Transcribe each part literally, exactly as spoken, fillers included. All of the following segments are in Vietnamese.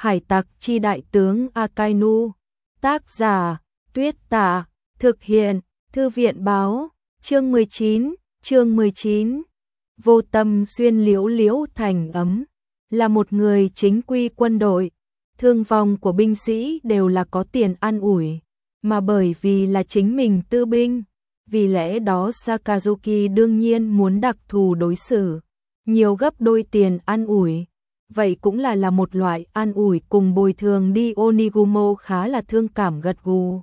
Hải tặc chi đại tướng Akainu. Tác giả Tuyết Tạ. Thực hiện Thư viện Báo. Chương mười chín. Chương mười chín. Vô Tâm Xuyên liễu liễu thành ấm. Là một người chính quy quân đội, thương vong của binh sĩ đều là có tiền an ủi, mà bởi vì là chính mình tư binh, vì lẽ đó Sakazuki đương nhiên muốn đặc thù đối xử, nhiều gấp đôi tiền an ủi. Vậy cũng là là một loại an ủi cùng bồi thường đi. Onigumo khá là thương cảm gật gù.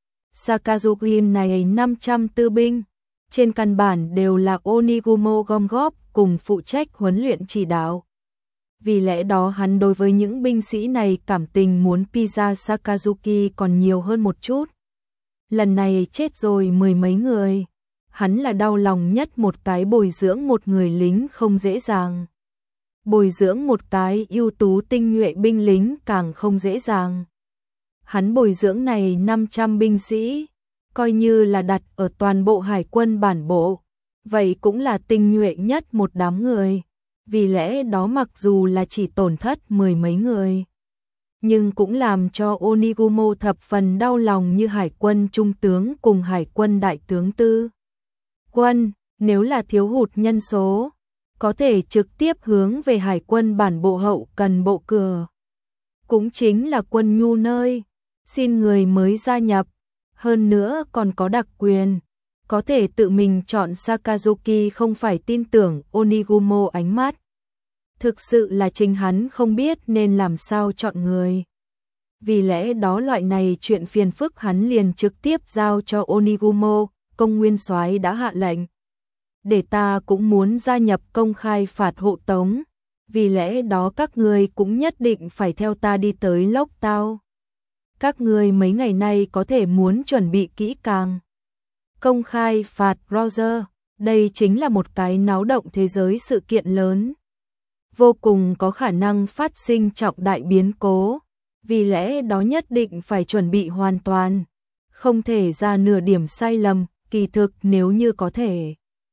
Sakazuki này năm trăm tư binh, trên căn bản đều là Onigumo gom góp cùng phụ trách huấn luyện chỉ đạo. Vì lẽ đó hắn đối với những binh sĩ này cảm tình muốn pizza Sakazuki còn nhiều hơn một chút. Lần này chết rồi mười mấy người, hắn là đau lòng nhất. Một cái bồi dưỡng một người lính không dễ dàng, bồi dưỡng một cái ưu tú tinh nhuệ binh lính càng không dễ dàng. Hắn bồi dưỡng này năm trăm binh sĩ, coi như là đặt ở toàn bộ hải quân bản bộ, vậy cũng là tinh nhuệ nhất một đám người. Vì lẽ đó mặc dù là chỉ tổn thất mười mấy người, nhưng cũng làm cho Onigumo thập phần đau lòng, như hải quân trung tướng cùng hải quân đại tướng tư quân, nếu là thiếu hụt nhân số, có thể trực tiếp hướng về hải quân bản bộ hậu cần bộ cửa. Cũng chính là quân nhu nơi, xin người mới gia nhập, hơn nữa còn có đặc quyền, có thể tự mình chọn. Sakazuki không phải tin tưởng Onigumo ánh mắt, thực sự là chính hắn không biết nên làm sao chọn người. Vì lẽ đó loại này chuyện phiền phức hắn liền trực tiếp giao cho Onigumo. Công nguyên soái đã hạ lệnh, để ta cũng muốn gia nhập công khai phạt hộ tống, vì lẽ đó các người cũng nhất định phải theo ta đi tới Lốc Tao. Các người mấy ngày nay có thể muốn chuẩn bị kỹ càng. Công khai phạt Roger, đây chính là một cái náo động thế giới sự kiện lớn, vô cùng có khả năng phát sinh trọng đại biến cố, vì lẽ đó nhất định phải chuẩn bị hoàn toàn, không thể ra nửa điểm sai lầm. Kỳ thực nếu như có thể,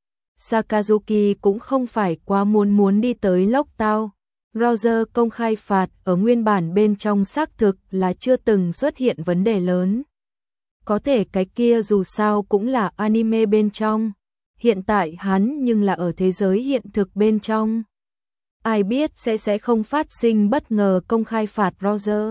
Sakazuki cũng không phải quá muốn muốn đi tới Lốc Tao. Roger công khai phạt ở nguyên bản bên trong xác thực là chưa từng xuất hiện vấn đề lớn. Có thể cái kia dù sao cũng là anime bên trong, hiện tại hắn nhưng là ở thế giới hiện thực bên trong. Ai biết sẽ sẽ không phát sinh bất ngờ công khai phạt Roger.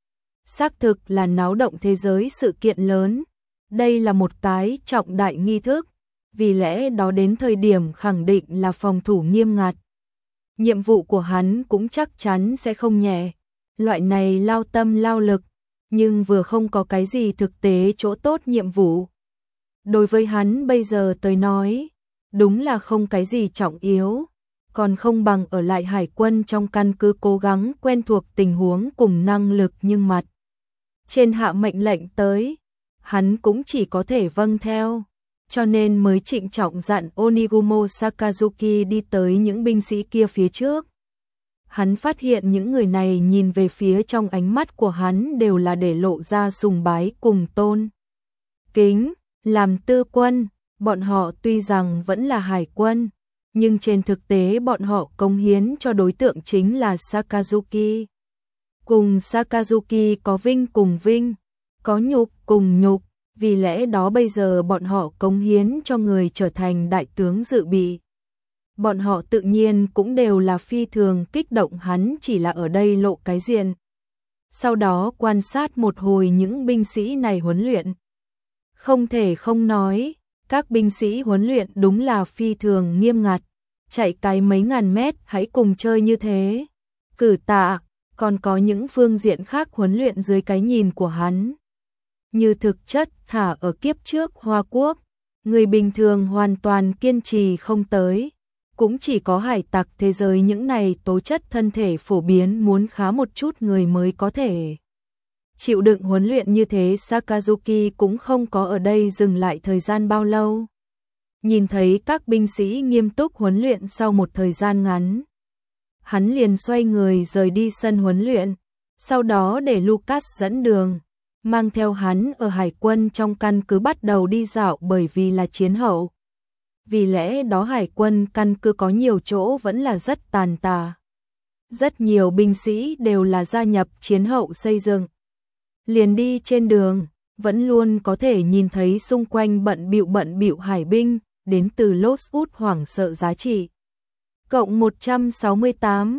Xác thực là náo động thế giới sự kiện lớn. Đây là một cái trọng đại nghi thức, vì lẽ đó đến thời điểm khẳng định là phòng thủ nghiêm ngặt. Nhiệm vụ của hắn cũng chắc chắn sẽ không nhẹ. Loại này lao tâm lao lực, nhưng vừa không có cái gì thực tế chỗ tốt nhiệm vụ. Đối với hắn bây giờ tới nói, đúng là không cái gì trọng yếu, còn không bằng ở lại hải quân trong căn cứ cố gắng quen thuộc tình huống cùng năng lực. Nhưng mặt trên hạ mệnh lệnh tới, hắn cũng chỉ có thể vâng theo, cho nên mới trịnh trọng dặn Onigumo Sakazuki đi tới những binh sĩ kia phía trước. Hắn phát hiện những người này nhìn về phía trong ánh mắt của hắn đều là để lộ ra sùng bái cùng tôn kính. Làm tư quân, bọn họ tuy rằng vẫn là hải quân, nhưng trên thực tế bọn họ cống hiến cho đối tượng chính là Sakazuki. Cùng Sakazuki có vinh cùng vinh, có nhục cùng nhục, vì lẽ đó bây giờ bọn họ cống hiến cho người trở thành đại tướng dự bị. Bọn họ tự nhiên cũng đều là phi thường kích động, hắn chỉ là ở đây lộ cái diện. Sau đó quan sát một hồi những binh sĩ này huấn luyện. Không thể không nói, các binh sĩ huấn luyện đúng là phi thường nghiêm ngặt, chạy cái mấy ngàn mét hãy cùng chơi như thế. Cử tạ, còn có những phương diện khác huấn luyện dưới cái nhìn của hắn. Như thực chất thả ở kiếp trước Hoa Quốc, người bình thường hoàn toàn kiên trì không tới, cũng chỉ có hải tặc thế giới những này tố chất thân thể phổ biến muốn khá một chút người mới có thể chịu đựng huấn luyện như thế. Sakazuki cũng không có ở đây dừng lại thời gian bao lâu. Nhìn thấy các binh sĩ nghiêm túc huấn luyện sau một thời gian ngắn, hắn liền xoay người rời đi sân huấn luyện, sau đó để Lucas dẫn đường, mang theo hắn ở hải quân trong căn cứ bắt đầu đi dạo. Bởi vì là chiến hậu, vì lẽ đó hải quân căn cứ có nhiều chỗ vẫn là rất tàn tà. Rất nhiều binh sĩ đều là gia nhập chiến hậu xây dựng. Liền đi trên đường, vẫn luôn có thể nhìn thấy xung quanh bận bịu bận bịu hải binh, đến từ Lothwood hoảng sợ giá trị. Cộng một trăm sáu mươi tám.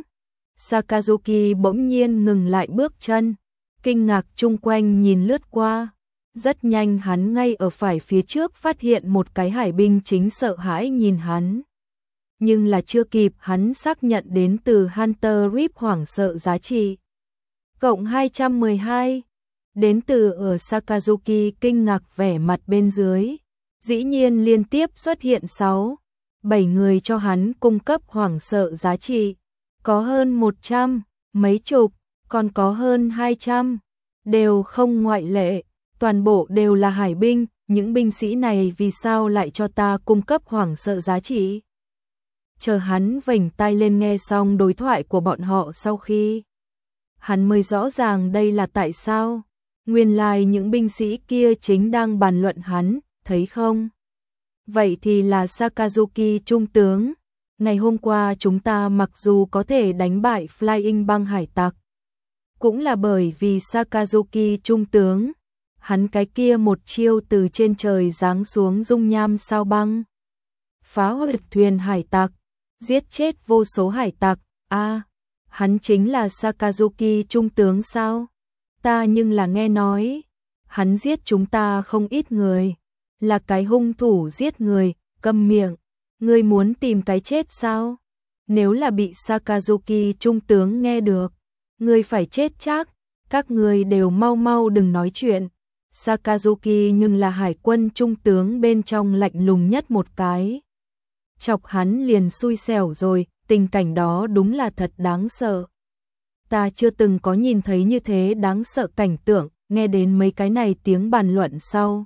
Sakazuki bỗng nhiên ngừng lại bước chân, kinh ngạc chung quanh nhìn lướt qua. Rất nhanh hắn ngay ở phải phía trước phát hiện một cái hải binh chính sợ hãi nhìn hắn. Nhưng là chưa kịp hắn xác nhận đến từ Hunter Rip hoảng sợ giá trị. Cộng hai trăm mười hai. Đến từ ở Sakazuki kinh ngạc vẻ mặt bên dưới. Dĩ nhiên liên tiếp xuất hiện sáu, bảy người cho hắn cung cấp hoảng sợ giá trị. Có hơn một trăm, mấy chục, còn có hơn hai trăm. Đều không ngoại lệ, toàn bộ đều là hải binh. Những binh sĩ này vì sao lại cho ta cung cấp hoảng sợ giá trị? Chờ hắn vểnh tai lên nghe xong đối thoại của bọn họ sau khi. Hắn mới rõ ràng đây là tại sao. Nguyên lai những binh sĩ kia chính đang bàn luận hắn, thấy không? Vậy thì là Sakazuki trung tướng. Ngày hôm qua chúng ta mặc dù có thể đánh bại Flying băng hải tặc, cũng là bởi vì Sakazuki trung tướng. Hắn cái kia một chiêu từ trên trời giáng xuống dung nham sao băng, phá hủy thuyền hải tặc, giết chết vô số hải tặc. A, à, hắn chính là Sakazuki trung tướng sao? Ta nhưng là nghe nói, hắn giết chúng ta không ít người, là cái hung thủ giết người. Câm miệng, ngươi muốn tìm cái chết sao? Nếu là bị Sakazuki trung tướng nghe được, ngươi phải chết chắc. Các ngươi đều mau mau đừng nói chuyện. Sakazuki nhưng là hải quân trung tướng bên trong lạnh lùng nhất một cái. Chọc hắn liền xui xẻo rồi, tình cảnh đó đúng là thật đáng sợ. Ta chưa từng có nhìn thấy như thế đáng sợ cảnh tượng. Nghe đến mấy cái này tiếng bàn luận sau,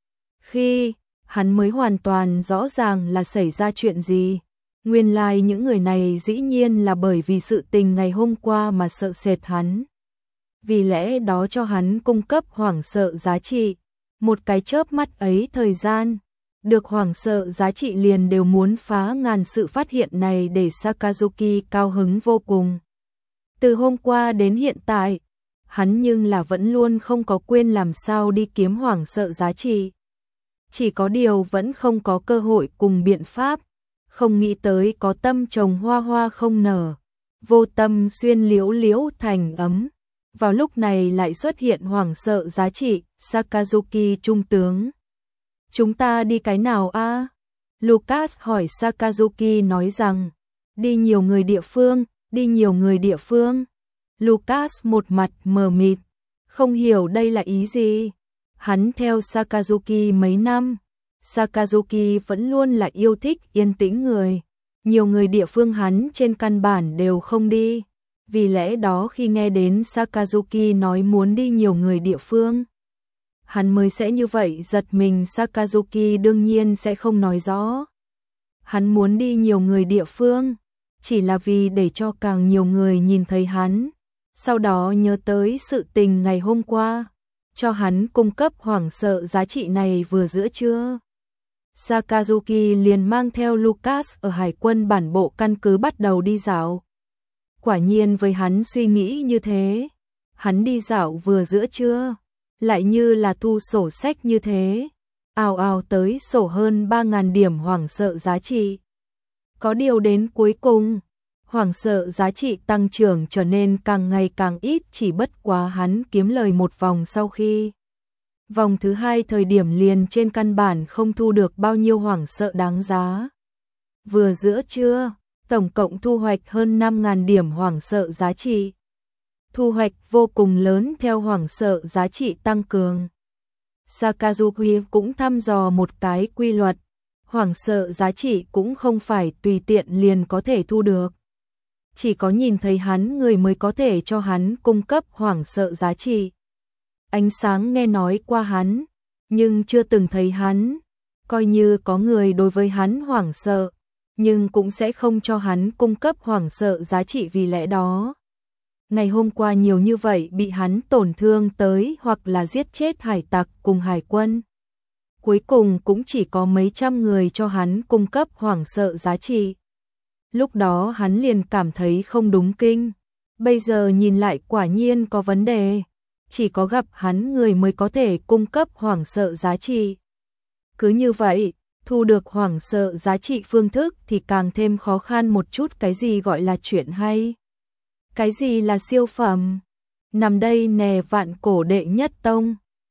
khi hắn mới hoàn toàn rõ ràng là xảy ra chuyện gì. Nguyên lai những người này dĩ nhiên là bởi vì sự tình ngày hôm qua mà sợ sệt hắn. Vì lẽ đó cho hắn cung cấp hoảng sợ giá trị. Một cái chớp mắt ấy thời gian, được hoảng sợ giá trị liền đều muốn phá ngàn. Sự phát hiện này để Sakazuki cao hứng vô cùng. Từ hôm qua đến hiện tại, hắn nhưng là vẫn luôn không có quên làm sao đi kiếm hoảng sợ giá trị. Chỉ có điều vẫn không có cơ hội cùng biện pháp. Không nghĩ tới có tâm trồng hoa hoa không nở, vô tâm xuyên liễu liễu thành ấm. Vào lúc này lại xuất hiện hoảng sợ giá trị. Sakazuki trung tướng, chúng ta đi cái nào a? À? Lucas hỏi. Sakazuki nói rằng, đi nhiều người địa phương, đi nhiều người địa phương. Lucas một mặt mờ mịt, không hiểu đây là ý gì. Hắn theo Sakazuki mấy năm, Sakazuki vẫn luôn là yêu thích yên tĩnh người. Nhiều người địa phương hắn trên căn bản đều không đi. Vì lẽ đó khi nghe đến Sakazuki nói muốn đi nhiều người địa phương, hắn mới sẽ như vậy giật mình. Sakazuki đương nhiên sẽ không nói rõ. Hắn muốn đi nhiều người địa phương, chỉ là vì để cho càng nhiều người nhìn thấy hắn. Sau đó nhớ tới sự tình ngày hôm qua, cho hắn cung cấp hoảng sợ giá trị này vừa giữa trưa. Sakazuki liền mang theo Lucas ở hải quân bản bộ căn cứ bắt đầu đi dạo. Quả nhiên với hắn suy nghĩ như thế, hắn đi dạo vừa giữa trưa, lại như là thu sổ sách như thế, ào ào tới sổ hơn ba nghìn điểm hoảng sợ giá trị. Có điều đến cuối cùng, hoảng sợ giá trị tăng trưởng trở nên càng ngày càng ít. Chỉ bất quá hắn kiếm lời một vòng sau khi vòng thứ hai thời điểm liền trên căn bản không thu được bao nhiêu hoảng sợ đáng giá. Vừa giữa trưa, tổng cộng thu hoạch hơn năm nghìn điểm hoảng sợ giá trị. Thu hoạch vô cùng lớn theo hoảng sợ giá trị tăng cường. Sakazuki cũng thăm dò một cái quy luật, hoảng sợ giá trị cũng không phải tùy tiện liền có thể thu được. Chỉ có nhìn thấy hắn người mới có thể cho hắn cung cấp hoảng sợ giá trị. Ánh sáng nghe nói qua hắn, nhưng chưa từng thấy hắn. Coi như có người đối với hắn hoảng sợ, nhưng cũng sẽ không cho hắn cung cấp hoảng sợ giá trị. Vì lẽ đó, ngày hôm qua nhiều như vậy bị hắn tổn thương tới hoặc là giết chết hải tặc cùng hải quân, cuối cùng cũng chỉ có mấy trăm người cho hắn cung cấp hoảng sợ giá trị. Lúc đó hắn liền cảm thấy không đúng kinh. Bây giờ nhìn lại quả nhiên có vấn đề. Chỉ có gặp hắn người mới có thể cung cấp hoảng sợ giá trị. Cứ như vậy, thu được hoảng sợ giá trị phương thức thì càng thêm khó khăn một chút. Cái gì gọi là chuyện hay? Cái gì là siêu phẩm? Nằm đây nè vạn cổ đệ nhất tông.